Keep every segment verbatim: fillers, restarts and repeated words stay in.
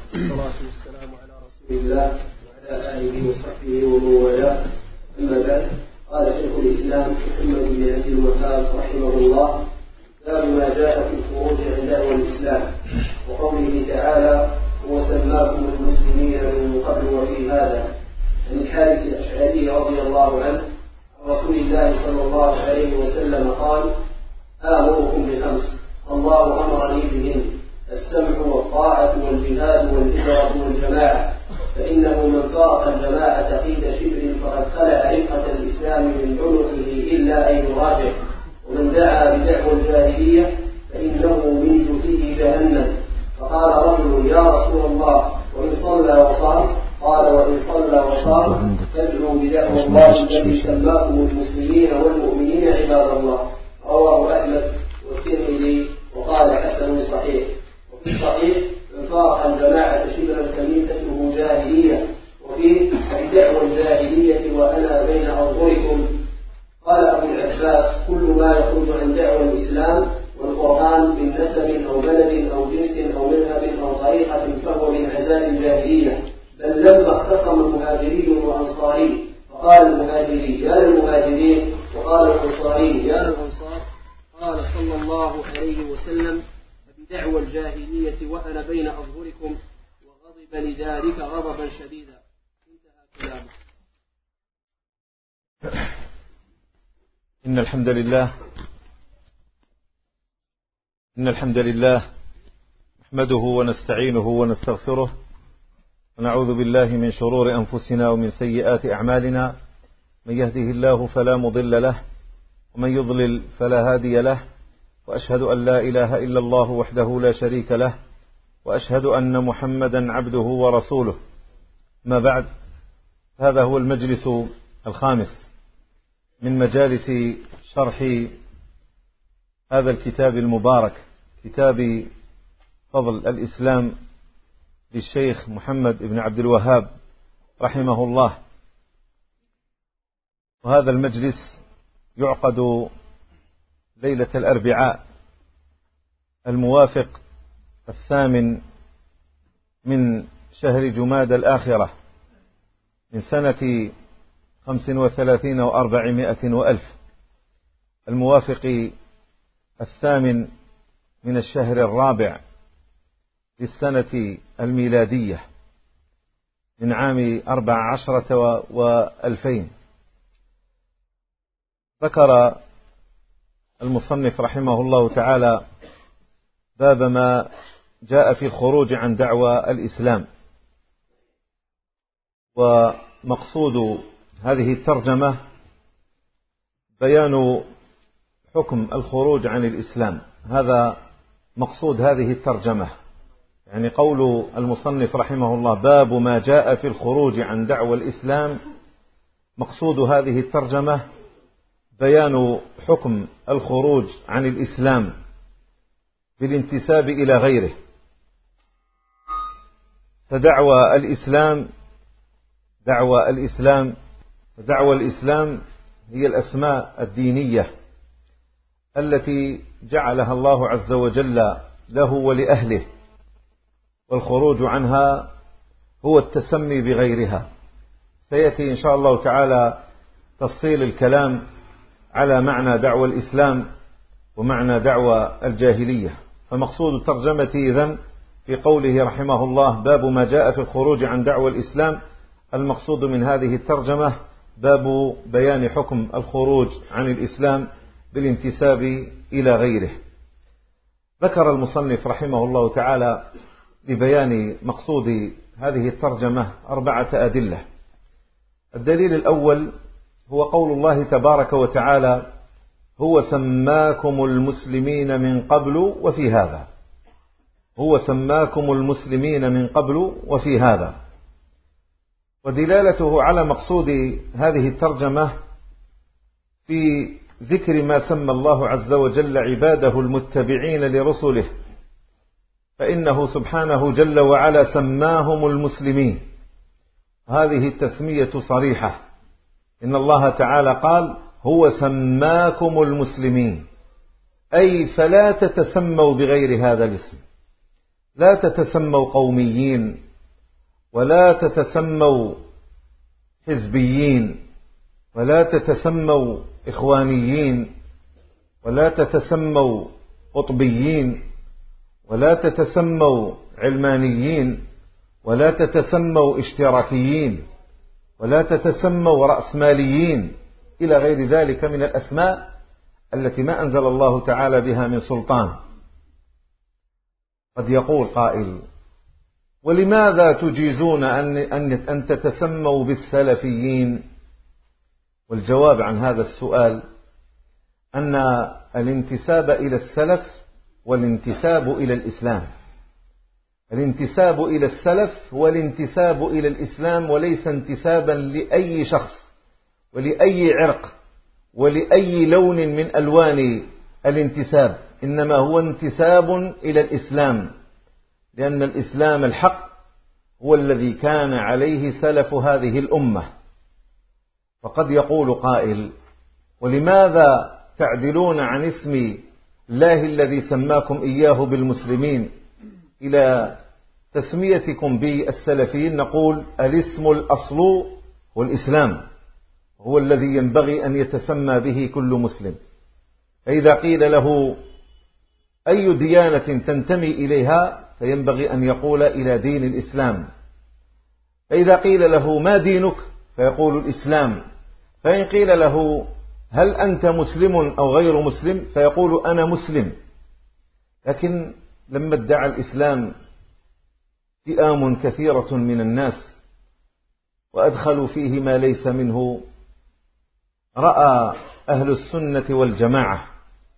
والصلاة والسلام على رسول الله وعلى آله وصحبه ومن والاه. أما بعد، قال شيخ الإسلام محمد بن عبد الوهاب رحمه الله: باب ما جاء في الخروج عن دعوى الإسلام، وقوله تعالى: وسماكم المسلمين من قبل وفي هذا. عن الحارث الأشعري رضي الله عنه عن رسول الله صلى الله عليه وسلم قال: آمركم بخمس الله أمرني بهن: السمع والطاعة والجهاد والهجرة والجماعة، فإنه من فارق الجماعة قيد شبر فقد خلع رفقة الإسلام من عنقه إلا أن يراجع، ومن دعا بدعوى الجاهلية فإنه من جثيه جهنم. فقال رجل: يا رسول الله، وإن صلى وصام؟ قال: وإن صلى وصام فادعوا بدعوى الله الذي سماكم المسلمين والمؤمنين عباد الله. رواه أحمد والترمذي وقال: حسن صحيح. وفي الصحيح: من فارق الجماعة شبرا فميتته جاهلية، وفيه: بدعوى الجاهلية وأنا بين أظهركم. قال أبو العباس: كل ما يخرج عن دعوى الإسلام والقرآن من نسب أو بلد أو جنس أو مذهب أو طريقة فهو من عزاء الجاهلية. بل لما اختصم المهاجري والأنصاري فقال المهاجري: يا للمهاجرين، وقال الأنصاري: يا للأنصار، قال صلى الله عليه وسلم: بدعوى الجاهلية وأنا بين أظهركم، وغضب لذلك غضبا شديدا. انتهى كلامه. إن الحمد لله إن الحمد لله نحمده ونستعينه ونستغفره، ونعوذ بالله من شرور أنفسنا ومن سيئات أعمالنا. من يهده الله فلا مضل له، ومن يضلل فلا هادي له، وأشهد أن لا إله إلا الله وحده لا شريك له، وأشهد أن محمدا عبده ورسوله. ما بعد، هذا هو المجلس الخامس من مجالس شرح هذا الكتاب المبارك، كتاب فضل الإسلام للشيخ محمد بن عبد الوهاب رحمه الله. وهذا المجلس يعقد ليلة الأربعاء الموافق الثامن من شهر جمادى الآخرة من سنة خمس وثلاثين وأربعمائة وألف، الموافق الثامن من الشهر الرابع للسنة الميلادية من عام أربع عشرة وألفين. ذكر المصنف رحمه الله تعالى باب ما جاء في الخروج عن دعوى الإسلام. ومقصود هذه الترجمة بيان حكم الخروج عن الإسلام، هذا مقصود هذه الترجمة. يعني قول المصنف رحمه الله باب ما جاء في الخروج عن دعوى الإسلام، مقصود هذه الترجمة بيان حكم الخروج عن الإسلام بالانتساب إلى غيره. فدعوى الإسلام دعوى الإسلام دعوى الإسلام هي الأسماء الدينية التي جعلها الله عز وجل له ولأهله، والخروج عنها هو التسمي بغيرها. سيأتي إن شاء الله تعالى تفصيل الكلام على معنى دعوى الإسلام ومعنى دعوى الجاهلية. فمقصود الترجمة إذن في قوله رحمه الله باب ما جاء في الخروج عن دعوى الإسلام، المقصود من هذه الترجمة باب بيان حكم الخروج عن الإسلام بالانتساب إلى غيره. ذكر المصنف رحمه الله تعالى لبيان مقصود هذه الترجمة أربعة أدلة. الدليل الأول هو قول الله تبارك وتعالى: هو سماكم المسلمين من قبل وفي هذا. هو سماكم المسلمين من قبل وفي هذا. ودلالته على مقصود هذه الترجمة في ذكر ما سمى الله عز وجل عباده المتبعين لرسله، فإنه سبحانه جل وعلا سماهم المسلمين. هذه التسمية صريحة، إن الله تعالى قال: هو سماكم المسلمين، أي فلا تتسموا بغير هذا الاسم، لا تتسموا قوميين ولا تتسموا حزبيين ولا تتسموا إخوانيين ولا تتسموا قطبيين ولا تتسموا علمانيين ولا تتسموا اشتراكيين ولا تتسموا رأسماليين إلى غير ذلك من الأسماء التي ما أنزل الله تعالى بها من سلطان. قد يقول قائل: ولماذا تجيزون أن, أن, أن تتسموا بالسلفيين؟ والجواب عن هذا السؤال أن الانتساب إلى السلف والانتساب إلى الإسلام، الانتساب إلى السلف والانتساب إلى الإسلام، وليس انتسابا لأي شخص ولأي عرق ولأي لون من ألوان الانتساب، إنما هو انتساب إلى الإسلام، لأن الإسلام الحق هو الذي كان عليه سلف هذه الأمة. فقد يقول قائل: ولماذا تعدلون عن اسم الله الذي سماكم إياه بالمسلمين إلى تسميتكم بالسلفيين؟ نقول: الاسم الأصل هو الإسلام، هو الذي ينبغي أن يتسمى به كل مسلم. فإذا قيل له أي ديانة تنتمي إليها فينبغي أن يقول: إلى دين الإسلام. فإذا قيل له ما دينك فيقول: الإسلام. فإن قيل له هل أنت مسلم أو غير مسلم فيقول: أنا مسلم. لكن لما ادعى الإسلام فئام كثيرة من الناس وأدخلوا فيه ما ليس منه، رأى أهل السنة والجماعة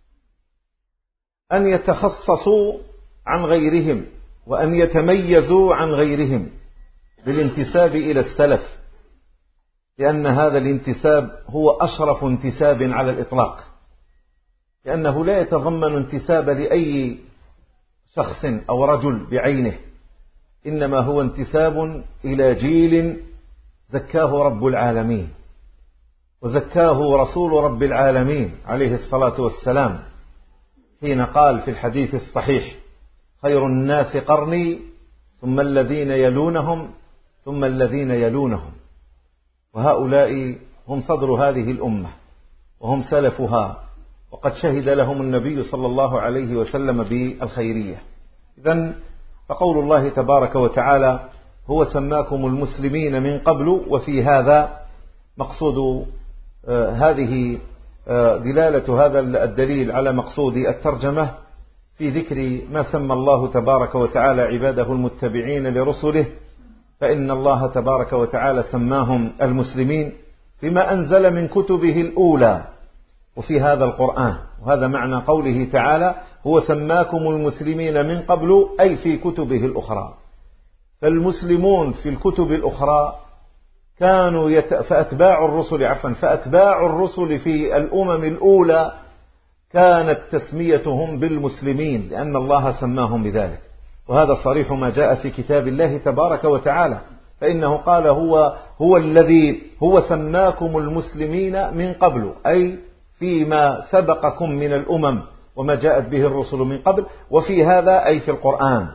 أن يتخصصوا عن غيرهم وأن يتميزوا عن غيرهم بالانتساب إلى السلف، لأن هذا الانتساب هو أشرف انتساب على الإطلاق، لأنه لا يتضمن انتساب لأي شخص أو رجل بعينه، إنما هو انتساب إلى جيل زكاه رب العالمين وزكاه رسول رب العالمين عليه الصلاة والسلام، حين قال في الحديث الصحيح: خير الناس قرني ثم الذين يلونهم ثم الذين يلونهم. وهؤلاء هم صدر هذه الأمة وهم سلفها، وقد شهد لهم النبي صلى الله عليه وسلم بالخيرية. إذن فقول الله تبارك وتعالى: هو سماكم المسلمين من قبل، وفي هذا مقصود آه هذه آه دلالة هذا الدليل على مقصود الترجمة في ذكر ما سمى الله تبارك وتعالى عباده المتبعين لرسله، فإن الله تبارك وتعالى سماهم المسلمين بما أنزل من كتبه الأولى وفي هذا القرآن. وهذا معنى قوله تعالى: هو سماكم المسلمين من قبل، أي في كتبه الأخرى. فالمسلمون في الكتب الأخرى كانوا يت... فأتباع الرسل عفوا فأتباع الرسل في الأمم الأولى كانت تسميتهم بالمسلمين، لأن الله سماهم بذلك. وهذا صريح ما جاء في كتاب الله تبارك وتعالى، فإنه قال: هو هو الذي هو سماكم المسلمين من قبل، أي فيما سبقكم من الأمم وما جاءت به الرسل من قبل، وفي هذا أي في القرآن.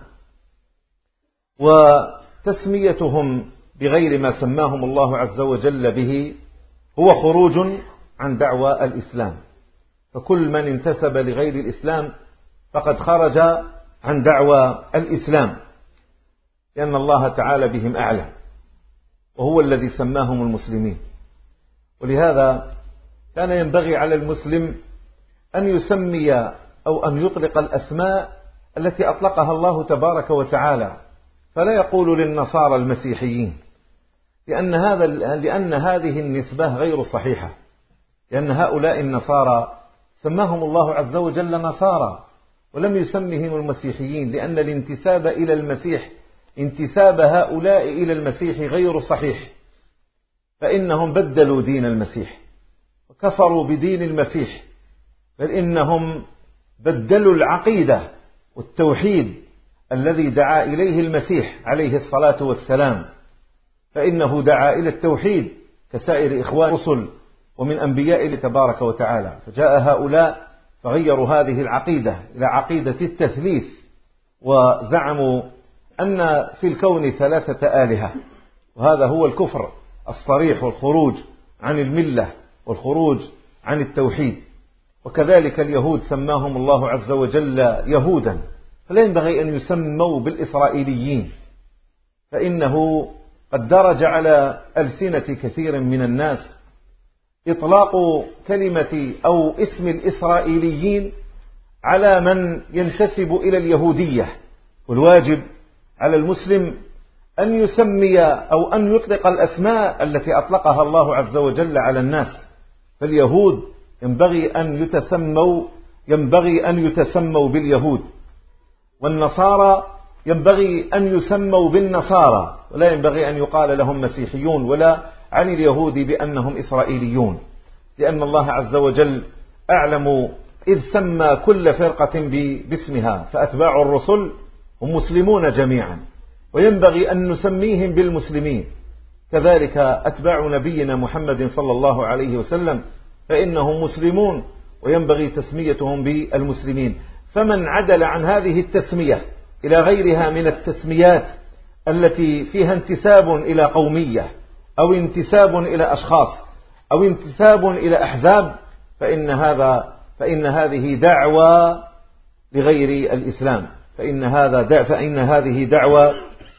وتسميتهم بغير ما سماهم الله عز وجل به هو خروج عن دعوى الإسلام، فكل من انتسب لغير الإسلام فقد خرج عن دعوى الإسلام، لأن الله تعالى بهم أعلم، وهو الذي سماهم المسلمين. ولهذا كان ينبغي على المسلم أن يسمي أو أن يطلق الأسماء التي أطلقها الله تبارك وتعالى، فلا يقول للنصارى المسيحيين، لأن هذا لأن هذه النسبة غير صحيحة، لأن هؤلاء النصارى سماهم الله عز وجل نصارى ولم يسمهم المسيحيين، لأن الانتساب إلى المسيح انتساب هؤلاء إلى المسيح غير صحيح، فإنهم بدلوا دين المسيح وكفروا بدين المسيح، بل إنهم بدلوا العقيدة والتوحيد الذي دعا إليه المسيح عليه الصلاة والسلام، فإنه دعا إلى التوحيد كسائر إخوان الرسل ومن أنبياء الله تبارك وتعالى. فجاء هؤلاء فغيروا هذه العقيدة إلى عقيدة التثليث، وزعموا أن في الكون ثلاثة آلهة، وهذا هو الكفر الصريح والخروج عن الملة والخروج عن التوحيد. وكذلك اليهود سماهم الله عز وجل يهودا، فلا ينبغي أن يسموا بالإسرائيليين، فإنه قد درج على ألسنة كثير من الناس إطلاق كلمة أو اسم الإسرائيليين على من ينتسب إلى اليهودية. والواجب على المسلم أن يسمي أو أن يطلق الأسماء التي أطلقها الله عز وجل على الناس. فاليهود ينبغي أن يتسموا ينبغي أن يتسموا باليهود، والنصارى ينبغي أن يسموا بالنصارى، ولا ينبغي أن يقال لهم مسيحيون ولا عن اليهود بأنهم إسرائيليون، لأن الله عز وجل أعلم إذ سمى كل فرقة باسمها، فأتباع الرسل هم مسلمون جميعا، وينبغي أن نسميهم بالمسلمين. كذلك أتباع نبينا محمد صلى الله عليه وسلم فإنهم مسلمون، وينبغي تسميتهم بالمسلمين. فمن عدل عن هذه التسمية إلى غيرها من التسميات التي فيها انتساب إلى قومية أو انتساب إلى أشخاص أو انتساب إلى أحزاب، فإن هذا فإن هذه دعوة لغير الإسلام، فإن هذا دع فإن هذه دعوة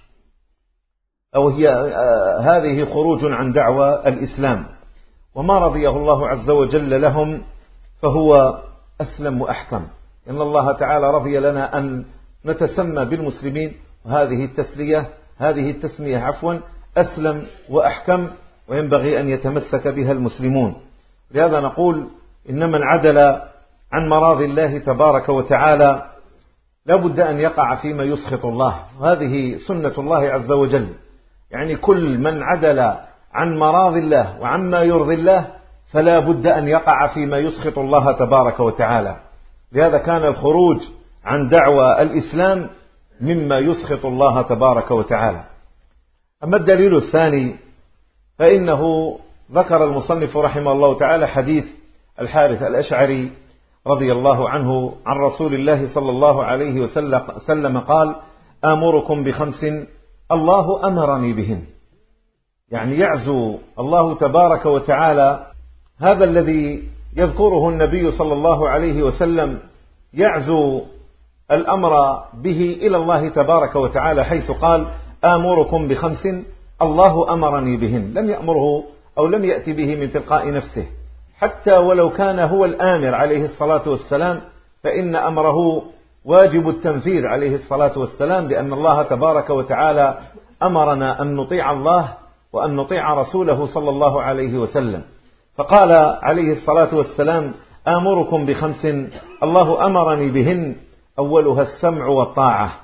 أو هي هذه خروج عن دعوة الإسلام. وما رضيه الله عز وجل لهم فهو أسلم وأحكم، إن الله تعالى رضي لنا أن نتسمى بالمسلمين، وهذه التسلية هذه التسمية عفوا أسلم وأحكم، وينبغي أن يتمسك بها المسلمون. لهذا نقول إن من عدل عن مراضي الله تبارك وتعالى لا بد أن يقع فيما يسخط الله، وهذه سنة الله عز وجل. يعني كل من عدل عن مراضي الله وعما يرضي الله فلا بد أن يقع فيما يسخط الله تبارك وتعالى. لهذا كان الخروج عن دعوى الإسلام مما يسخط الله تبارك وتعالى. أما الدليل الثاني فإنه ذكر المصنف رحمه الله تعالى حديث الحارث الأشعري رضي الله عنه عن رسول الله صلى الله عليه وسلم قال: آمركم بخمس الله أمرني بهن. يعني يعزو الله تبارك وتعالى هذا الذي يذكره النبي صلى الله عليه وسلم، يعزو الأمر به إلى الله تبارك وتعالى، حيث قال: آمركم بخمس الله أمرني بهن. لم يأمره أو لم يأتي به من تلقاء نفسه، حتى ولو كان هو الآمر عليه الصلاة والسلام فإن أمره واجب التنفيذ عليه الصلاة والسلام، لأن الله تبارك وتعالى أمرنا أن نطيع الله وأن نطيع رسوله صلى الله عليه وسلم. فقال عليه الصلاة والسلام: آمركم بخمس الله أمرني بهن، أولها السمع والطاعة.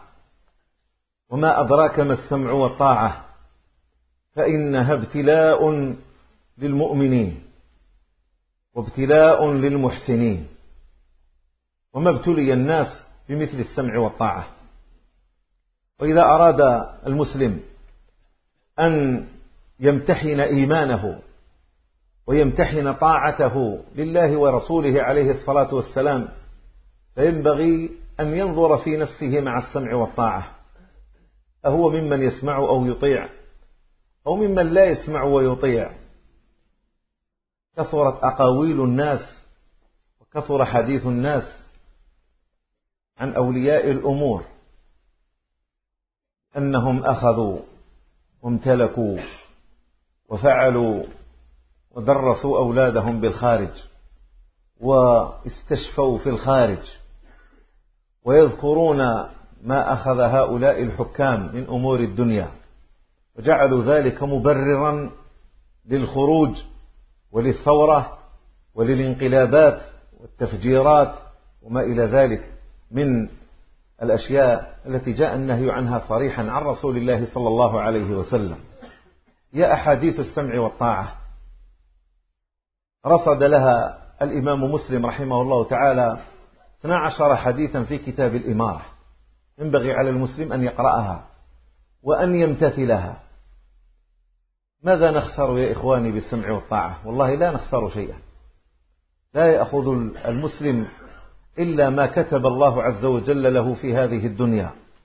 وما أدراك ما السمع والطاعة؟ فإنها ابتلاء للمؤمنين وابتلاء للمحسنين، وما ابتلي الناس بمثل السمع والطاعة. وإذا أراد المسلم أن يمتحن إيمانه ويمتحن طاعته لله ورسوله عليه الصلاة والسلام فينبغي أن ينظر في نفسه مع السمع والطاعة، أهو ممن يسمع أو يطيع أو ممن لا يسمع ويطيع؟ كثرت أقاويل الناس وكثر حديث الناس عن أولياء الأمور أنهم أخذوا وامتلكوا وفعلوا ودرسوا أولادهم بالخارج واستشفوا في الخارج، ويذكرون ما أخذ هؤلاء الحكام من أمور الدنيا، وجعلوا ذلك مبررا للخروج وللثورة وللانقلابات والتفجيرات وما إلى ذلك من الأشياء التي جاء النهي عنها صريحا عن رسول الله صلى الله عليه وسلم. يا أحاديث السمع والطاعة رصد لها الإمام مسلم رحمه الله تعالى اثنا عشر حديثا في كتاب الإمارة، ينبغي على المسلم أن يقرأها وأن يمتثلها. ماذا نخسر يا إخواني بالسمع والطاعة؟ والله لا نخسر شيئا. لا يأخذ المسلم إلا ما كتب الله عز وجل له في هذه الدنيا،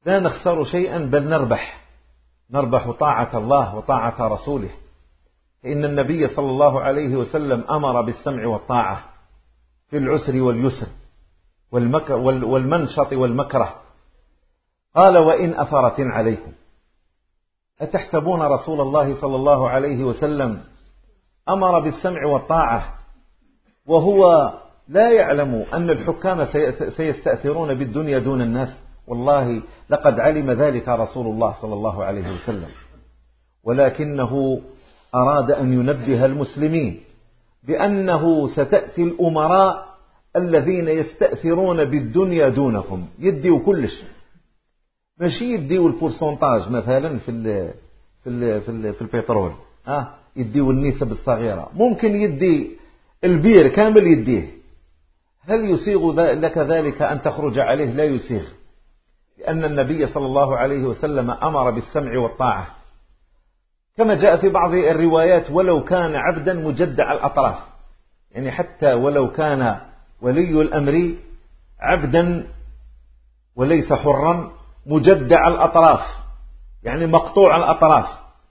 لا نخسر شيئا بل نربح نربح طاعة الله وطاعة رسوله. فإن النبي صلى الله عليه وسلم أمر بالسمع والطاعة في العسر واليسر والمنشط والمكره. قال وإن أثرت عليكم. أتحسبون رسول الله صلى الله عليه وسلم أمر بالسمع والطاعة وهو لا يعلم أن الحكام سيستأثرون بالدنيا دون الناس؟ والله لقد علم ذلك رسول الله صلى الله عليه وسلم، ولكنه أراد أن ينبه المسلمين بأنه ستأتي الأمراء الذين يستأثرون بالدنيا دونكم، يديوا كل شيء، ماشي يديوا البورسونتاج مثلا في ال في ال في, ال في البترول، اه يديوا النسب الصغيرة، ممكن يدي البير كامل يديه. هل يسيغ لك ذلك أن تخرج عليه؟ لا يسيغ، لأن النبي صلى الله عليه وسلم أمر بالسمع والطاعة، كما جاء في بعض الروايات ولو كان عبدا مجدع الأطراف، يعني حتى ولو كان ولي الأمر عبدا وليس حرا مجدع الأطراف، يعني مقطوع الأطراف،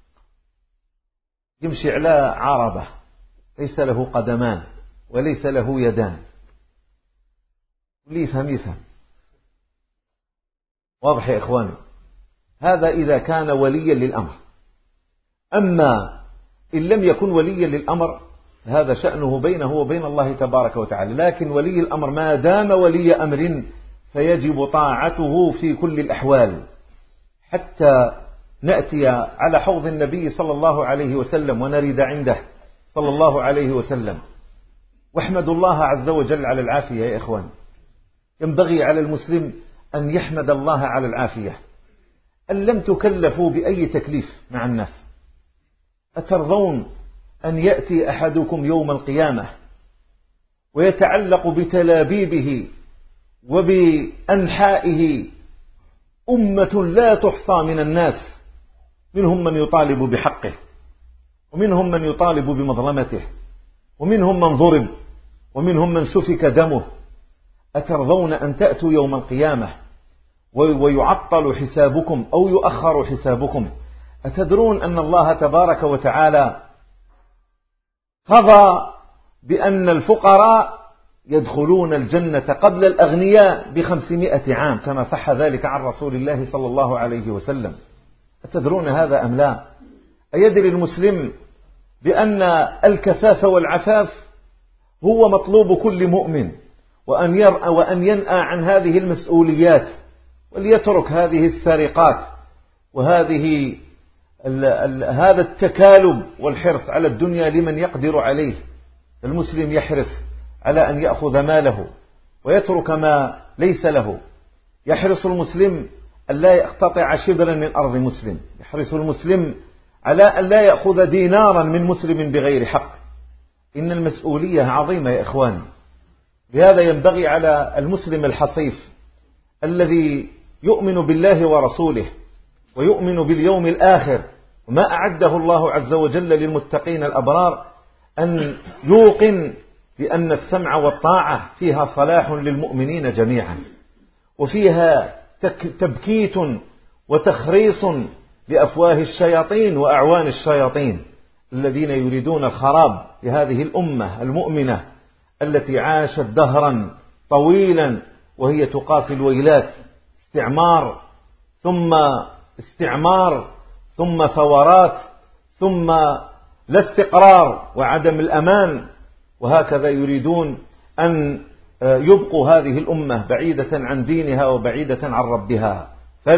يمشي على عربة ليس له قدمان وليس له يدان، واللي يفهم يفهم. واضح يا إخواني؟ هذا إذا كان وليا للأمر. أما إن لم يكن وليا للأمر هذا شأنه بينه وبين الله تبارك وتعالى، لكن ولي الأمر ما دام ولي أمر فيجب طاعته في كل الأحوال، حتى نأتي على حوض النبي صلى الله عليه وسلم ونرد عنده صلى الله عليه وسلم. واحمد الله عز وجل على العافية يا إخوان. ينبغي على المسلم أن يحمد الله على العافية، أن لم تكلفوا بأي تكليف مع الناس. أترضون أن يأتي أحدكم يوم القيامة ويتعلق بتلابيبه وبأنحائه أمة لا تحصى من الناس، منهم من يطالب بحقه ومنهم من يطالب بمظلمته ومنهم من ضرب ومنهم من سفك دمه. أترضون أن تأتوا يوم القيامة ويعطل حسابكم أو يؤخر حسابكم؟ أتدرون أن الله تبارك وتعالى قضى بأن الفقراء يدخلون الجنة قبل الأغنياء بخمسمائة عام، كما صح ذلك عن رسول الله صلى الله عليه وسلم. أتدرون هذا أم لا؟ أيدري المسلم بأن الكفاف والعفاف هو مطلوب كل مؤمن، وأن يرأى وأن ينأى عن هذه المسؤوليات، وليترك هذه السرقات وهذه ال ال هذا التكالب والحرص على الدنيا لمن يقدر عليه. المسلم يحرص على أن يأخذ ماله ويترك ما ليس له. يحرص المسلم أن لا يقتطع شبرا من أرض مسلم، يحرص المسلم على أن لا يأخذ دينارا من مسلم بغير حق. إن المسؤولية عظيمة يا إخواني. لهذا ينبغي على المسلم الحصيف الذي يؤمن بالله ورسوله ويؤمن باليوم الآخر وما أعده الله عز وجل للمتقين الأبرار أن يوقن بأن السمع والطاعة فيها صلاح للمؤمنين جميعا، وفيها تبكيت وتخريص لأفواه الشياطين وأعوان الشياطين الذين يريدون الخراب لهذه الأمة المؤمنة التي عاشت دهرا طويلا وهي تقاتل ويلات استعمار ثم استعمار ثم ثورات ثم لا استقرار وعدم الأمان، وهكذا يريدون أن يبقوا هذه الأمة بعيدة عن دينها وبعيدة عن ربها.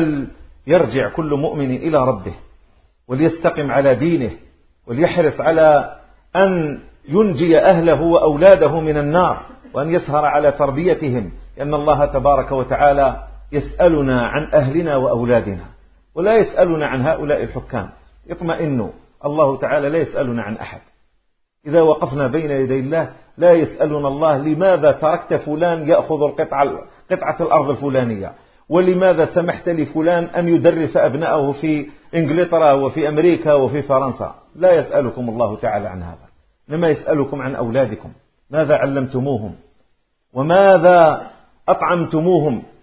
فليرجع كل مؤمن إلى ربه وليستقم على دينه وليحرص على أن ينجي أهله وأولاده من النار وأن يسهر على تربيتهم، لأن الله تبارك وتعالى يسألنا عن أهلنا وأولادنا ولا يسألنا عن هؤلاء الحكام. اطمئنوا، الله تعالى لا يسألنا عن أحد. إذا وقفنا بين يدي الله لا يسألنا الله لماذا تركت فلان يأخذ القطعة قطعة الأرض الفلانية، ولماذا سمحت لفلان أن يدرس أبنائه في إنجلترا وفي أمريكا وفي فرنسا. لا يسألكم الله تعالى عن هذا، إنما يسألكم عن أولادكم، ماذا علمتموهم وماذا أطعمتموهم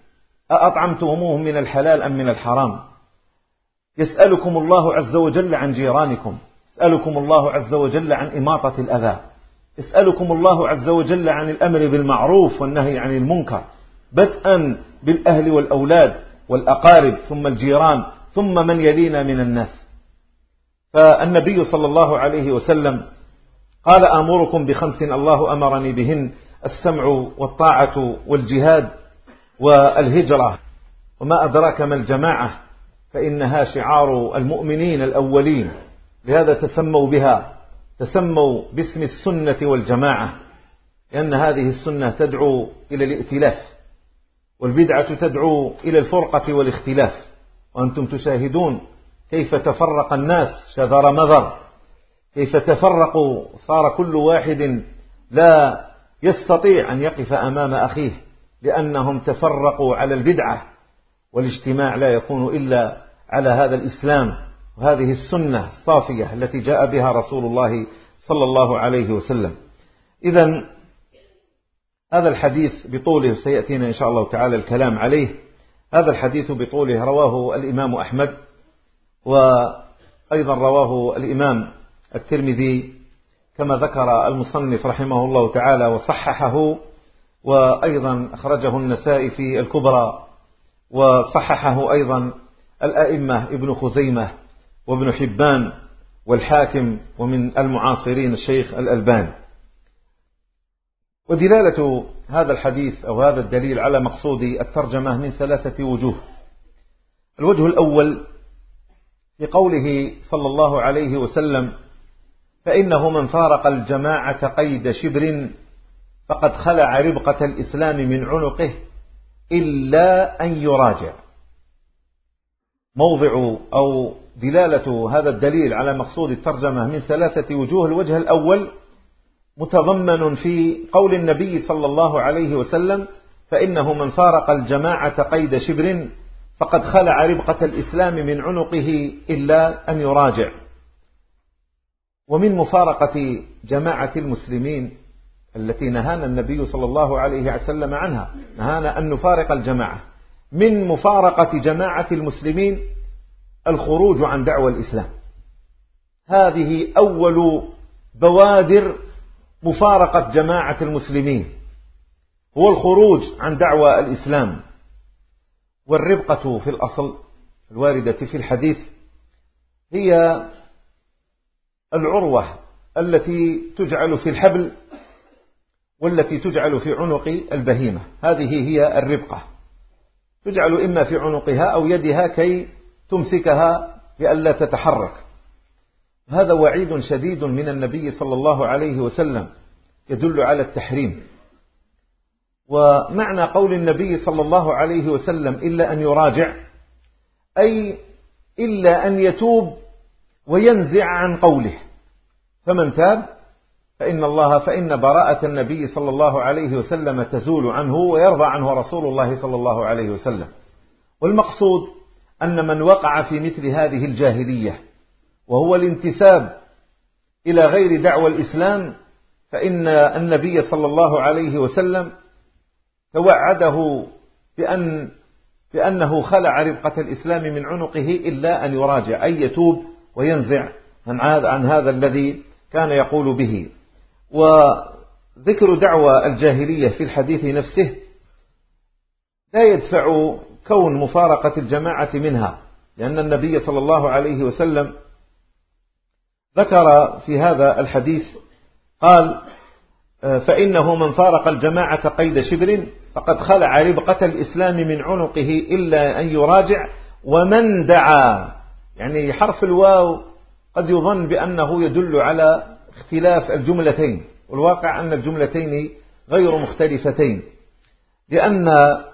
أأطعمتموهم من الحلال أم من الحرام؟ يسألكم الله عز وجل عن جيرانكم، يسألكم الله عز وجل عن إماطة الأذى، يسألكم الله عز وجل عن الأمر بالمعروف والنهي عن المنكر، بدءا بالأهل والأولاد والأقارب ثم الجيران ثم من يلينا من الناس. فالنبي صلى الله عليه وسلم قال: آمركم بخمس الله أمرني بهن: السمع والطاعة والجهاد والهجرة. وما أدراك ما الجماعة؟ فإنها شعار المؤمنين الأولين، لهذا تسموا بها، تسموا باسم السنة والجماعة، لأن هذه السنة تدعو إلى الائتلاف، والبدعة تدعو إلى الفرقة والاختلاف. وأنتم تشاهدون كيف تفرق الناس شذر مذر، كيف تفرقوا، صار كل واحد لا يستطيع أن يقف أمام أخيه، لأنهم تفرقوا على البدعة، والاجتماع لا يكون إلا على هذا الإسلام وهذه السنة الصافية التي جاء بها رسول الله صلى الله عليه وسلم. إذن هذا الحديث بطوله سيأتينا إن شاء الله تعالى الكلام عليه. هذا الحديث بطوله رواه الإمام أحمد، وأيضا رواه الإمام الترمذي كما ذكر المصنف رحمه الله تعالى وصححه، وأيضا أخرجه النسائي في الكبرى، وصححه أيضا الأئمة ابن خزيمة وابن حبان والحاكم، ومن المعاصرين الشيخ الألباني. ودلالة هذا الحديث أو هذا الدليل على مقصود الترجمة من ثلاثة وجوه. الوجه الأول في قوله صلى الله عليه وسلم: فإنه من فارق الجماعة قيد شبر فقد خلع ربقة الإسلام من عنقه إلا أن يراجع. موضع أو دلالة هذا الدليل على مقصود الترجمة من ثلاثة وجوه. الوجه الأول متضمن في قول النبي صلى الله عليه وسلم: فإنه من فارق الجماعة قيد شبر فقد خلع ربقة الإسلام من عنقه إلا أن يراجع. ومن مفارقة جماعة المسلمين التي نهانا النبي صلى الله عليه وسلم عنها، نهانا أن نفارق الجماعة، من مفارقة جماعة المسلمين الخروج عن دعوة الإسلام. هذه أول بوادر مفارقة جماعة المسلمين، هو الخروج عن دعوة الإسلام. والربقة في الأصل الواردة في الحديث هي العروة التي تجعل في الحبل والتي تجعل في عنق البهيمة، هذه هي الربقة، تجعل إما في عنقها أو يدها كي تمسكها لئلا تتحرك. هذا وعيد شديد من النبي صلى الله عليه وسلم يدل على التحريم. ومعنى قول النبي صلى الله عليه وسلم إلا أن يراجع، أي إلا أن يتوب وينزع عن قوله، فمن تاب فإن الله فإن براءة النبي صلى الله عليه وسلم تزول عنه ويرضى عنه رسول الله صلى الله عليه وسلم. والمقصود أن من وقع في مثل هذه الجاهلية وهو الانتساب إلى غير دعوة الإسلام، فإن النبي صلى الله عليه وسلم توعده بأن بأنه خلع ربقة الإسلام من عنقه إلا أن يراجع، أي يتوب وينزع عن هذا الذي كان يقول به. وذكر دعوة الجاهلية في الحديث نفسه لا يدفع كون مفارقة الجماعة منها، لأن النبي صلى الله عليه وسلم ذكر في هذا الحديث قال: فإنه من فارق الجماعة قيد شبر فقد خلع ربقة الإسلام من عنقه إلا أن يراجع ومن دعا. يعني حرف الواو قد يظن بأنه يدل على اختلاف الجملتين، والواقع أن الجملتين غير مختلفتين، لأن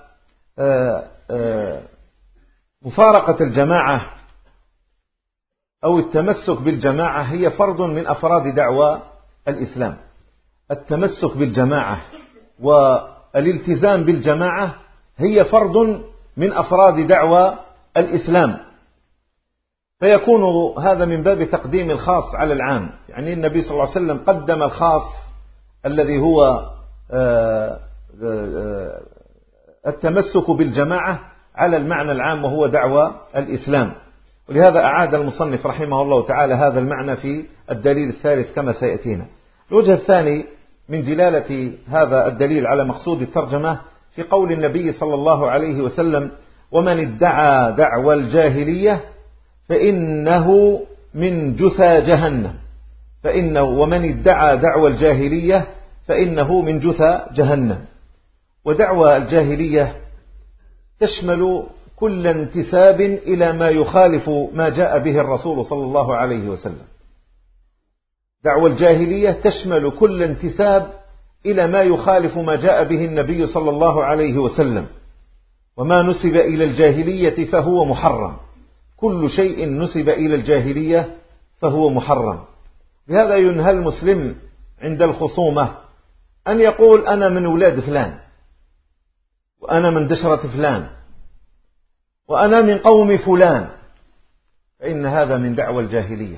مفارقة الجماعة أو التمسك بالجماعة هي فرض من أفراد دعوة الإسلام. التمسك بالجماعة والالتزام بالجماعة هي فرض من أفراد دعوة الإسلام، فيكون هذا من باب تقديم الخاص على العام. يعني النبي صلى الله عليه وسلم قدم الخاص الذي هو التمسك بالجماعة على المعنى العام وهو دعوة الإسلام. ولهذا أعاد المصنف رحمه الله تعالى هذا المعنى في الدليل الثالث كما سيأتينا. الوجه الثاني من دلالة هذا الدليل على مقصود الترجمة في قول النبي صلى الله عليه وسلم: ومن ادعى دعوى الجاهلية فإنه من جثى جهنم. فإنه ومن ادعى دعوى الجاهلية فإنه من جثى جهنم. ودعوى الجاهلية تشمل كل انتساب إلى ما يخالف ما جاء به الرسول صلى الله عليه وسلم. دعوى الجاهلية تشمل كل انتساب إلى ما يخالف ما جاء به النبي صلى الله عليه وسلم. وما نسب إلى الجاهلية فهو محرم. كل شيء نسب إلى الجاهلية فهو محرم. بهذا ينهى المسلم عند الخصومة أن يقول: أنا من ولاد فلان، وأنا من دشرة فلان، وأنا من قوم فلان، فإن هذا من دعوى الجاهلية.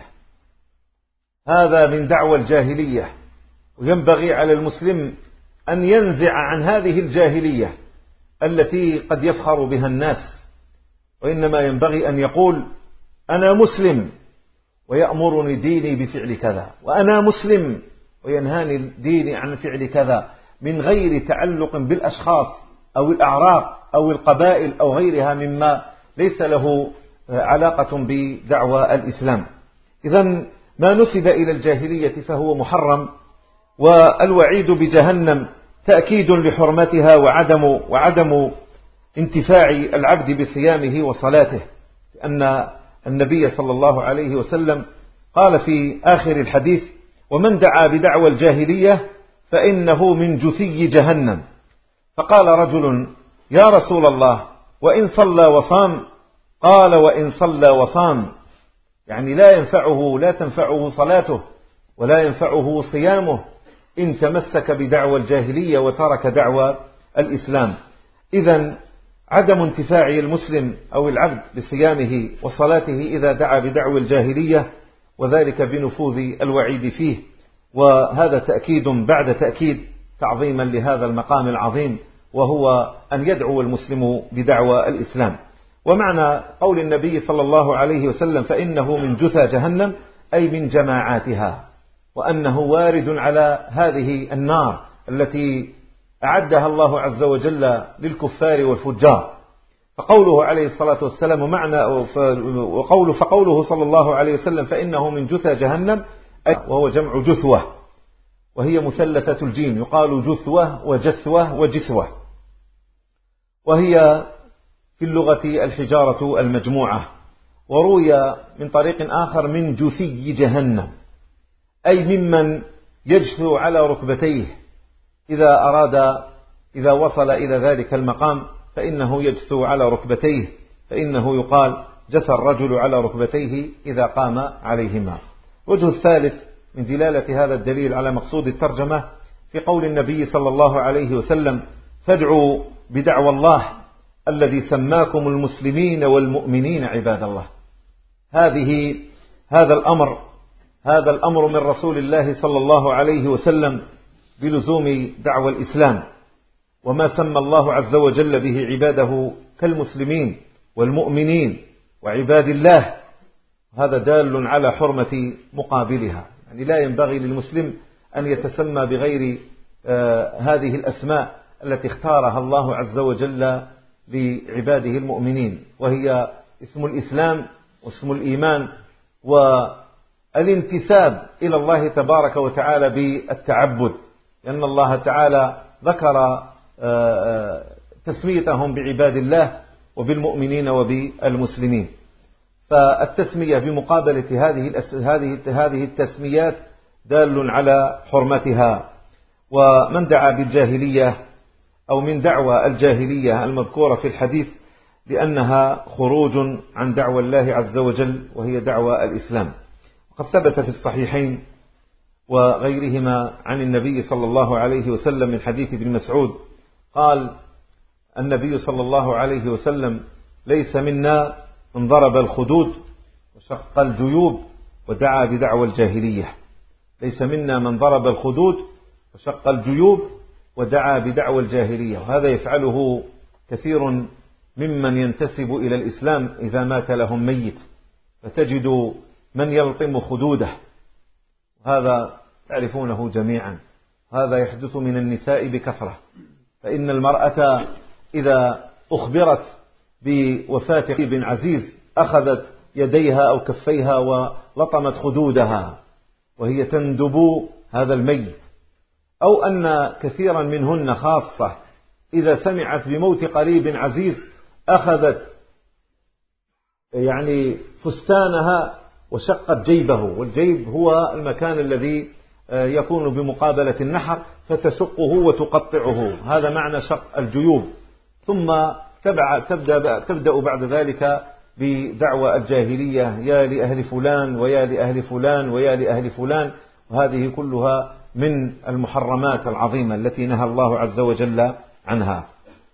هذا من دعوى الجاهلية. وينبغي على المسلم أن ينزع عن هذه الجاهلية التي قد يفخر بها الناس، وإنما ينبغي أن يقول: أنا مسلم ويأمرني ديني بفعل كذا، وأنا مسلم وينهاني ديني عن فعل كذا، من غير تعلق بالأشخاص أو الأعراق أو القبائل أو غيرها مما ليس له علاقة بدعوى الإسلام. إذن ما نسب إلى الجاهلية فهو محرم. والوعيد بجهنم تأكيد لحرمتها وعدم وعدم انتفاع العبد بصيامه وصلاته، لأن النبي صلى الله عليه وسلم قال في آخر الحديث: ومن دعا بدعوى الجاهلية فإنه من جثي جهنم. فقال رجل: يا رسول الله، وإن صلى وصام؟ قال: وإن صلى وصام، يعني لا ينفعه لا تنفعه صلاته ولا ينفعه صيامه إن تمسك بدعوى الجاهلية وترك دعوى الإسلام. إذن عدم انتفاع المسلم أو العبد بصيامه وصلاته إذا دعا بدعوى الجاهلية، وذلك بنفوذ الوعيد فيه. وهذا تأكيد بعد تأكيد تعظيما لهذا المقام العظيم، وهو أن يدعو المسلم بدعوى الإسلام. ومعنى قول النبي صلى الله عليه وسلم: فإنه من جثى جهنم، أي من جماعاتها، وأنه وارد على هذه النار التي أعدها الله عز وجل للكفار والفجار. فقوله عليه الصلاة والسلام معنى وقوله فقوله صلى الله عليه وسلم: فإنه من جثى جهنم، وهو جمع جثوة، وهي مثلثة الجيم، يقال جثوة وجثوة وجثوة، وهي في اللغة الحجارة المجموعة. وروي من طريق آخر: من جثي جهنم، أي ممن يجثو على ركبتيه إذا أراد إذا وصل إلى ذلك المقام فإنه يجثو على ركبتيه، فإنه يقال: جثى الرجل على ركبتيه إذا قام عليهما. وجه الثالث من دلالة هذا الدليل على مقصود الترجمة في قول النبي صلى الله عليه وسلم: فادعوا بدعوى الله الذي سماكم المسلمين والمؤمنين عباد الله. هذه هذا الأمر هذا الأمر من رسول الله صلى الله عليه وسلم بلزوم دعوى الإسلام، وما سمى الله عز وجل به عباده كالمسلمين والمؤمنين وعباد الله، هذا دال على حرمة مقابلها. يعني لا ينبغي للمسلم أن يتسمى بغير آه هذه الأسماء التي اختارها الله عز وجل لعباده المؤمنين، وهي اسم الإسلام واسم الإيمان والانتساب إلى الله تبارك وتعالى بالتعبد، لأن الله تعالى ذكر تسميتهم بعباد الله وبالمؤمنين وبالمسلمين. فالتسمية بمقابلة هذه هذه هذه التسميات دال على حرمتها. ومن دعا بالجاهلية أو من دعوى الجاهلية المذكورة في الحديث لأنها خروج عن دعوى الله عز وجل وهي دعوى الإسلام. وقد ثبت في الصحيحين وغيرهما عن النبي صلى الله عليه وسلم من حديث ابن مسعود قال النبي صلى الله عليه وسلم: ليس منا من ضرب الخدود وشق الجيوب ودعا بدعوى الجاهلية. ليس منا من ضرب الخدود وشق الجيوب ودعا بدعوى الجاهلية. وهذا يفعله كثير ممن ينتسب إلى الإسلام إذا مات لهم ميت فتجد من يلطم خدوده، هذا تعرفونه جميعا. هذا يحدث من النساء بكثرة، فإن المرأة إذا أخبرت بوفاة قريب عزيز أخذت يديها أو كفيها ولطمت خدودها وهي تندب هذا الميت. أو أن كثيرا منهن خاصة إذا سمعت بموت قريب عزيز أخذت يعني فستانها وشقت جيبه، والجيب هو المكان الذي يكون بمقابلة النحر، فتشقه وتقطعه، هذا معنى شق الجيوب. ثم تبدأ, تبدأ بعد ذلك بدعوى الجاهلية، يا لأهل فلان ويا لأهل فلان ويا لأهل فلان، وهذه كلها من المحرمات العظيمة التي نهى الله عز وجل عنها.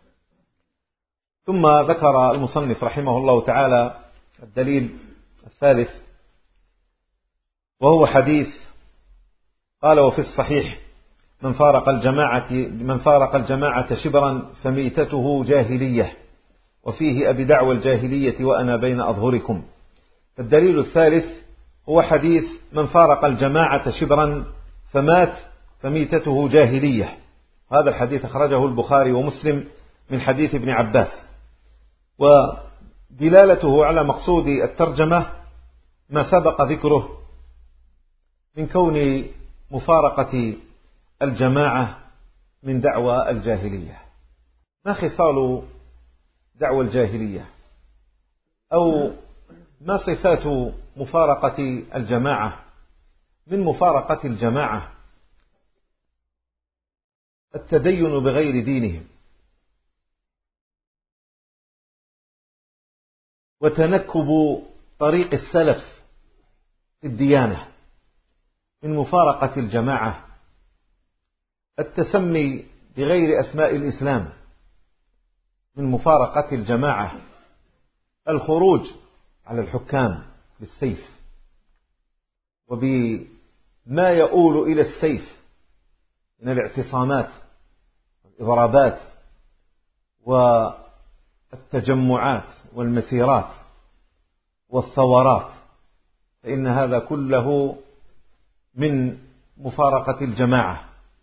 ثم ذكر المصنف رحمه الله تعالى الدليل الثالث، وهو حديث قال: وفي الصحيح من فارق الجماعة من فارق الجماعة شبرا فميتته جاهلية، وفيه أبي دعوى الجاهلية وأنا بين أظهركم. الدليل الثالث هو حديث من فارق الجماعة شبرا فمات فميتته جاهلية. هذا الحديث أخرجه البخاري ومسلم من حديث ابن عباس، ودلالته على مقصود الترجمة ما سبق ذكره من كون مفارقة الجماعة من دعوى الجاهلية. ما خصال دعوى الجاهلية، أو ما صفات مفارقة الجماعة؟ من مفارقة الجماعة التدين بغير دينهم، وتنكب طريق السلف في الديانة. من مفارقة الجماعة التسمي بغير أسماء الإسلام. من مفارقة الجماعة الخروج على الحكام بالسيف وبما يؤول إلى السيف من الاعتصامات والإضرابات والتجمعات والمسيرات والثورات، فإن هذا كله من مفارقة الجماعة.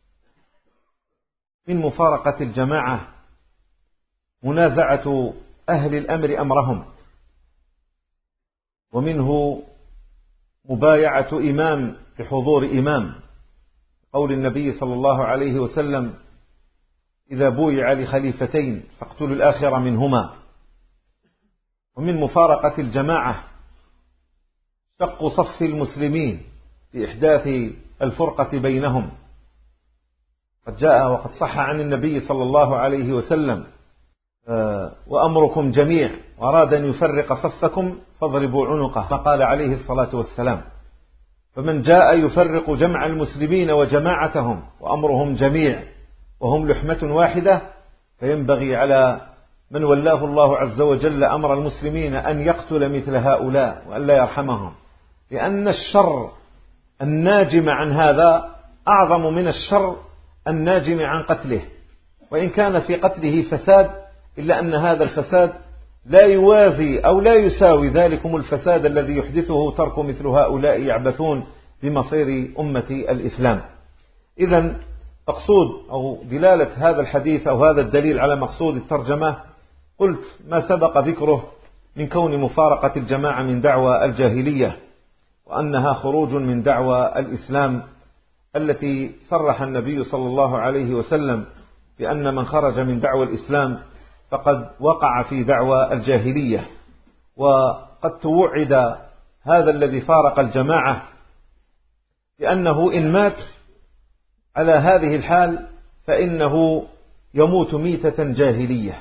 من مفارقة الجماعة منازعة أهل الأمر أمرهم، ومنه مبايعة إمام بحضور إمام، قول النبي صلى الله عليه وسلم: إذا بويع لخليفتين فاقتلوا الآخر منهما. ومن مفارقة الجماعة شق صف المسلمين بإحداث الفرقة بينهم. قد جاء وقد صح عن النبي صلى الله عليه وسلم: وأمركم جميع، وأراد أن يفرق صفكم فاضربوا عنقه، فقال عليه الصلاة والسلام. فمن جاء يفرق جمع المسلمين وجماعتهم وأمرهم جميع وهم لحمة واحدة، فينبغي على من ولاه الله عز وجل أمر المسلمين أن يقتل مثل هؤلاء وأن لا يرحمهم، لأن الشر الناجم عن هذا أعظم من الشر الناجم عن قتله. وإن كان في قتله فساد، إلا أن هذا الفساد لا يوازي أو لا يساوي ذلكم الفساد الذي يحدثه ترك مثل هؤلاء يعبثون بمصير أمة الإسلام. إذن مقصود أو دلالة هذا الحديث أو هذا الدليل على مقصود الترجمة، قلت ما سبق ذكره من كون مفارقة الجماعة من دعوى الجاهلية، وأنها خروج من دعوى الإسلام التي صرح النبي صلى الله عليه وسلم بأن من خرج من دعوى الإسلام فقد وقع في دعوى الجاهلية. وقد توعد هذا الذي فارق الجماعة بأنه إن مات على هذه الحال فإنه يموت ميتة جاهلية.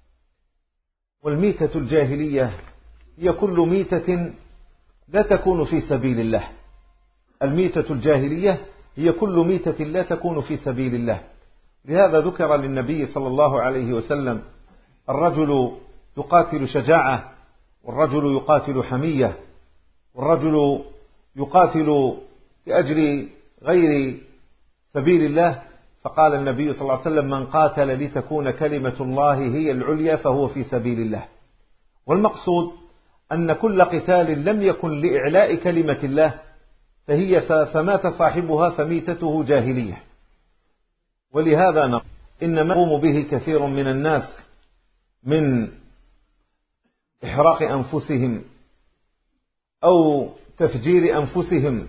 والميتة الجاهلية هي كل ميتة لا تكون في سبيل الله. الميتة الجاهلية هي كل ميتة لا تكون في سبيل الله. لهذا ذكر للنبي صلى الله عليه وسلم: الرجل يقاتل شجاعة، والرجل يقاتل حمية، والرجل يقاتل لأجل غير سبيل الله، فقال النبي صلى الله عليه وسلم: من قاتل لتكون كلمة الله هي العليا فهو في سبيل الله. والمقصود أن كل قتال لم يكن لإعلاء كلمة الله فهي فمات صاحبها فميتته جاهلية. ولهذا نقول إن ما يقوم به كثير من الناس من إحراق أنفسهم أو تفجير أنفسهم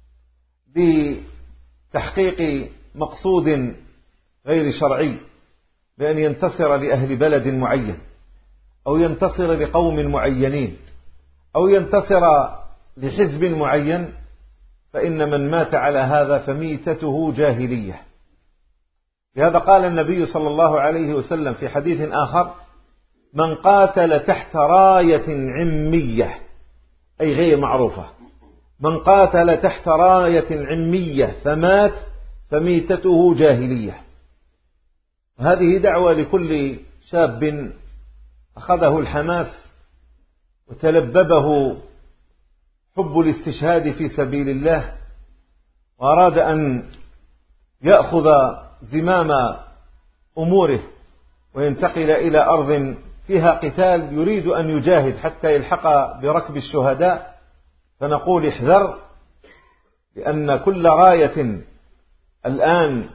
بتحقيق مقصود غير شرعي، بأن ينتصر لأهل بلد معين أو ينتصر لقوم معينين أو ينتصر لحزب معين، فإن من مات على هذا فميتته جاهلية. لهذا قال النبي صلى الله عليه وسلم في حديث آخر: من قاتل تحت راية عمية، أي غير معروفة، من قاتل تحت راية عمية فمات فميتته جاهلية. هذه دعوة لكل شاب أخذه الحماس وتلببه حب الاستشهاد في سبيل الله وأراد أن يأخذ زمام أموره وينتقل إلى أرض فيها قتال، يريد أن يجاهد حتى يلحق بركب الشهداء، فنقول احذر، لأن كل راية الآن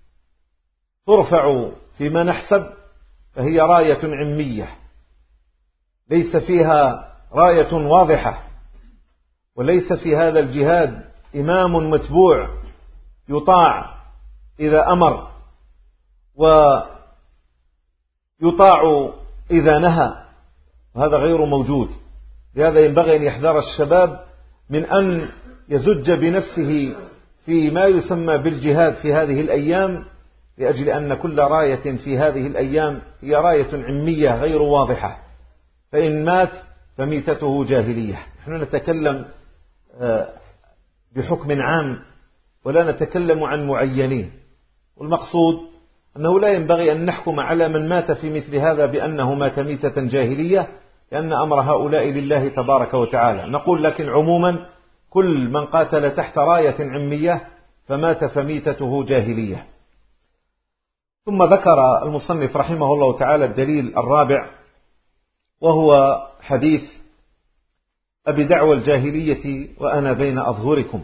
ترفع فيما نحسب فهي راية عمية ليس فيها راية واضحة، وليس في هذا الجهاد إمام متبوع يطاع إذا أمر ويطاع إذا نهى، وهذا غير موجود. لهذا ينبغي أن يحذر الشباب من أن يزج بنفسه في ما يسمى بالجهاد في هذه الأيام، لأجل أن كل راية في هذه الأيام هي راية عمية غير واضحة، فإن مات فميتته جاهلية. نحن نتكلم بحكم عام ولا نتكلم عن معينين، والمقصود أنه لا ينبغي أن نحكم على من مات في مثل هذا بأنه مات ميتة جاهلية، لأن أمر هؤلاء لله تبارك وتعالى. نقول لكن عموما كل من قاتل تحت راية عمية فمات فميتته جاهلية. ثم ذكر المصنف رحمه الله تعالى الدليل الرابع، وهو حديث أبي دعوى الجاهلية وأنا بين أظهركم.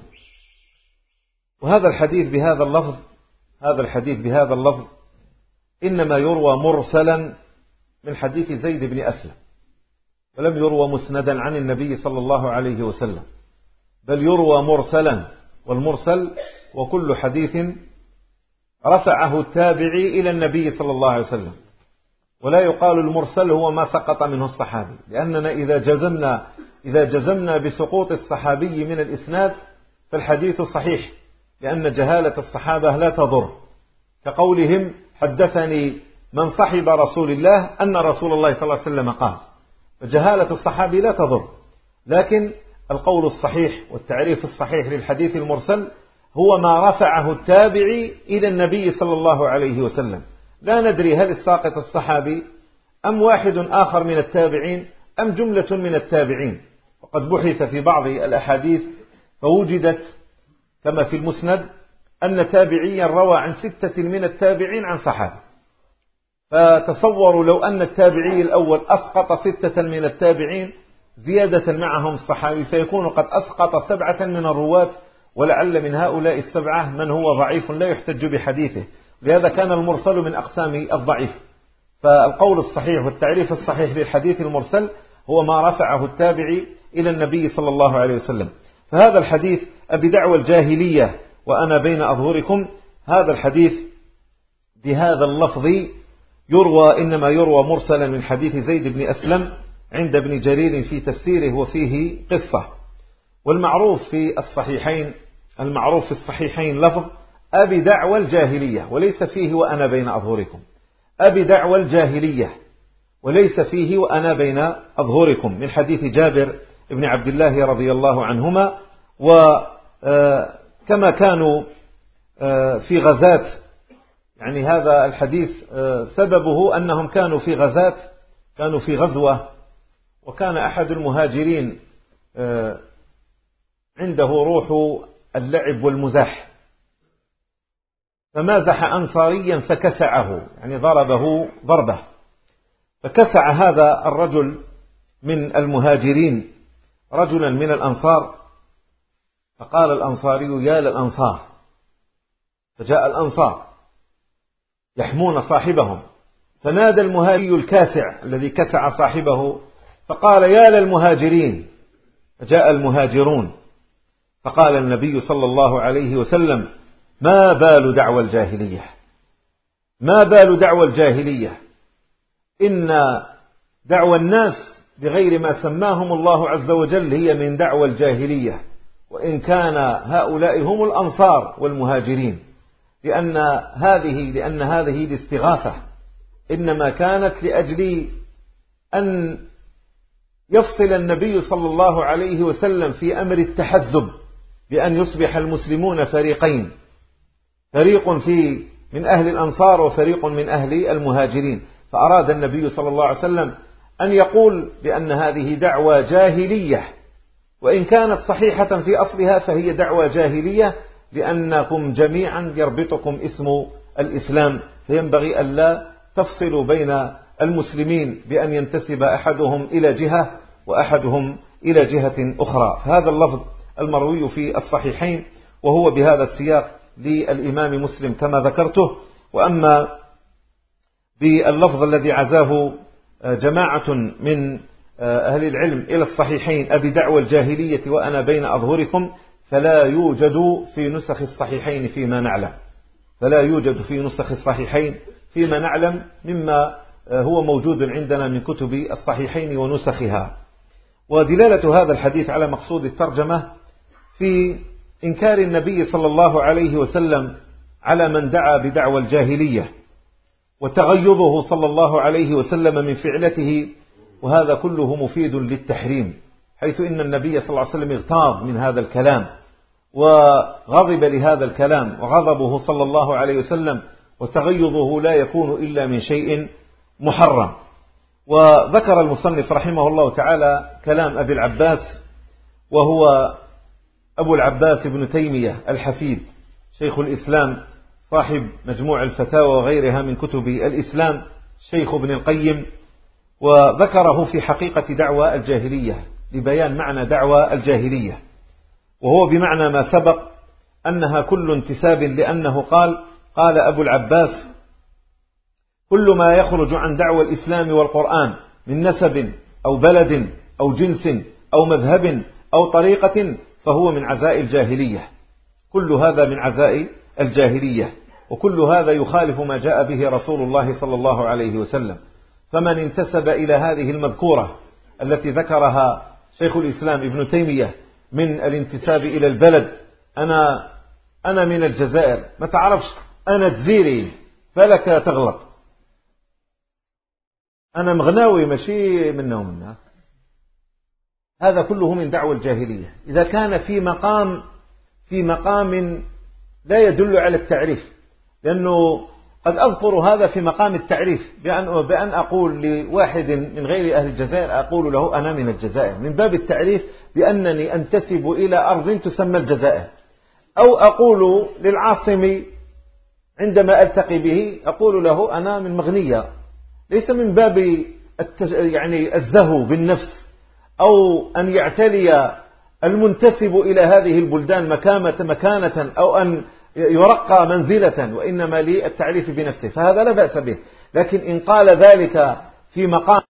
وهذا الحديث بهذا اللفظ هذا الحديث بهذا اللفظ إنما يروى مرسلا من حديث زيد بن أسلم، ولم يروى مسندا عن النبي صلى الله عليه وسلم، بل يروى مرسلا، والمرسل وكل حديث رفعه التابعي إلى النبي صلى الله عليه وسلم. ولا يقال المرسل هو ما سقط منه الصحابي، لأننا إذا جزمنا إذا جزمنا بسقوط الصحابي من الإسناد فالحديث صحيح، لأن جهالة الصحابة لا تضر، كقولهم حدثني من صحب رسول الله أن رسول الله صلى الله عليه وسلم قال، فجهالة الصحابي لا تضر. لكن القول الصحيح والتعريف الصحيح للحديث المرسل هو ما رفعه التابعي إلى النبي صلى الله عليه وسلم. لا ندري هل الساقط الصحابي أم واحد آخر من التابعين أم جملة من التابعين، وقد بحث في بعض الأحاديث فوجدت كما في المسند أن تابعيا روى عن ستة من التابعين عن صحابي، فتصوروا لو أن التابعي الأول أسقط ستة من التابعين زيادة معهم الصحابي، فيكون قد أسقط سبعة من الرواة، ولعل من هؤلاء السبعة من هو ضعيف لا يحتج بحديثه، لهذا كان المرسل من أقسام الضعيف. فالقول الصحيح والتعريف الصحيح للحديث المرسل هو ما رفعه التابعي إلى النبي صلى الله عليه وسلم. فهذا الحديث أبي دعوى الجاهلية وأنا بين أظهركم، هذا الحديث بهذا اللفظ يروى إنما يروى مرسلا من حديث زيد بن أسلم عند ابن جرير في تفسيره، وفيه قصة. والمعروف في الصحيحين المعروف في الصحيحين لفظ أبي دعوى الجاهلية، وليس فيه وأنا بين أظهركم. أبي دعوى الجاهلية وليس فيه وأنا بين أظهركم، من حديث جابر بن عبد الله رضي الله عنهما. وكما كانوا في غزاة، يعني هذا الحديث سببه أنهم كانوا في غزاة كانوا في غزوة، وكان أحد المهاجرين عنده روح اللعب والمزاح، فمازح أنصاريا فكسعه، يعني ضربه ضربة، فكسع هذا الرجل من المهاجرين رجلا من الأنصار، فقال الأنصاري يا للأنصار، فجاء الأنصار يحمون صاحبهم، فنادى المهاجري الكاسع الذي كسع صاحبه فقال يا للمهاجرين، فجاء المهاجرون، فقال النبي صلى الله عليه وسلم ما بال دعوى الجاهلية، ما بال دعوى الجاهلية، إن دعوى الناس بغير ما سماهم الله عز وجل هي من دعوى الجاهلية، وإن كان هؤلاء هم الأنصار والمهاجرين، لأن هذه لأن هذه الاستغاثة إنما كانت لأجل أن يفصل النبي صلى الله عليه وسلم في أمر التحزب، بأن يصبح المسلمون فريقين، فريق في من أهل الأنصار وفريق من أهل المهاجرين، فأراد النبي صلى الله عليه وسلم أن يقول بأن هذه دعوة جاهلية، وإن كانت صحيحة في أصلها فهي دعوة جاهلية، لأنكم جميعا يربطكم اسم الإسلام، فينبغي ألا تفصلوا بين المسلمين بأن ينتسب أحدهم إلى جهة وأحدهم إلى جهة أخرى. هذا اللفظ المروي في الصحيحين وهو بهذا السياق للإمام مسلم كما ذكرته. وأما باللفظ الذي عزاه جماعة من أهل العلم إلى الصحيحين أبي دعوى الجاهلية وأنا بين أظهركم، فلا يوجد في نسخ الصحيحين فيما نعلم، فلا يوجد في نسخ الصحيحين فيما نعلم مما هو موجود عندنا من كتب الصحيحين ونسخها. ودلالة هذا الحديث على مقصود الترجمة في إنكار النبي صلى الله عليه وسلم على من دعا بدعوى الجاهلية، وتغيظه صلى الله عليه وسلم من فعلته، وهذا كله مفيد للتحريم، حيث إن النبي صلى الله عليه وسلم اغتاظ من هذا الكلام وغضب لهذا الكلام، وغضبه صلى الله عليه وسلم وتغيظه لا يكون إلا من شيء محرم. وذكر المصنف رحمه الله تعالى كلام أبي العباس، وهو أبو العباس ابن تيمية الحفيد شيخ الإسلام صاحب مجموع الفتاوى وغيرها من كتب الإسلام، شيخ ابن القيم، وذكره في حقيقة دعوى الجاهلية لبيان معنى دعوى الجاهلية، وهو بمعنى ما سبق أنها كل انتساب، لأنه قال قال أبو العباس كل ما يخرج عن دعوى الإسلام والقرآن من نسب أو بلد أو جنس أو مذهب أو طريقة فهو من عزاء الجاهلية، كل هذا من عزاء الجاهلية، وكل هذا يخالف ما جاء به رسول الله صلى الله عليه وسلم. فمن انتسب إلى هذه المذكورة التي ذكرها شيخ الإسلام ابن تيمية من الانتساب إلى البلد، أنا أنا من الجزائر، ما تعرفش أنا جزيري فلك تغلط، أنا مغناوي ماشي منه ومنها، هذا كله من دعوة الجاهلية إذا كان في مقام في مقام لا يدل على التعريف، لأنه قد أذكر هذا في مقام التعريف بأن, بأن أقول لواحد من غير أهل الجزائر أقول له أنا من الجزائر من باب التعريف بأنني أنتسب إلى أرض تسمى الجزائر، أو أقول للعاصمي عندما ألتقي به أقول له أنا من مغنية، ليس من باب يعني الزهو بالنفس أو أن يعتلي المنتسب إلى هذه البلدان مكانة مكانة أو أن يرقى منزلة، وإنما للتعريف بنفسه، فهذا لا بأس به. لكن إن قال ذلك في مقام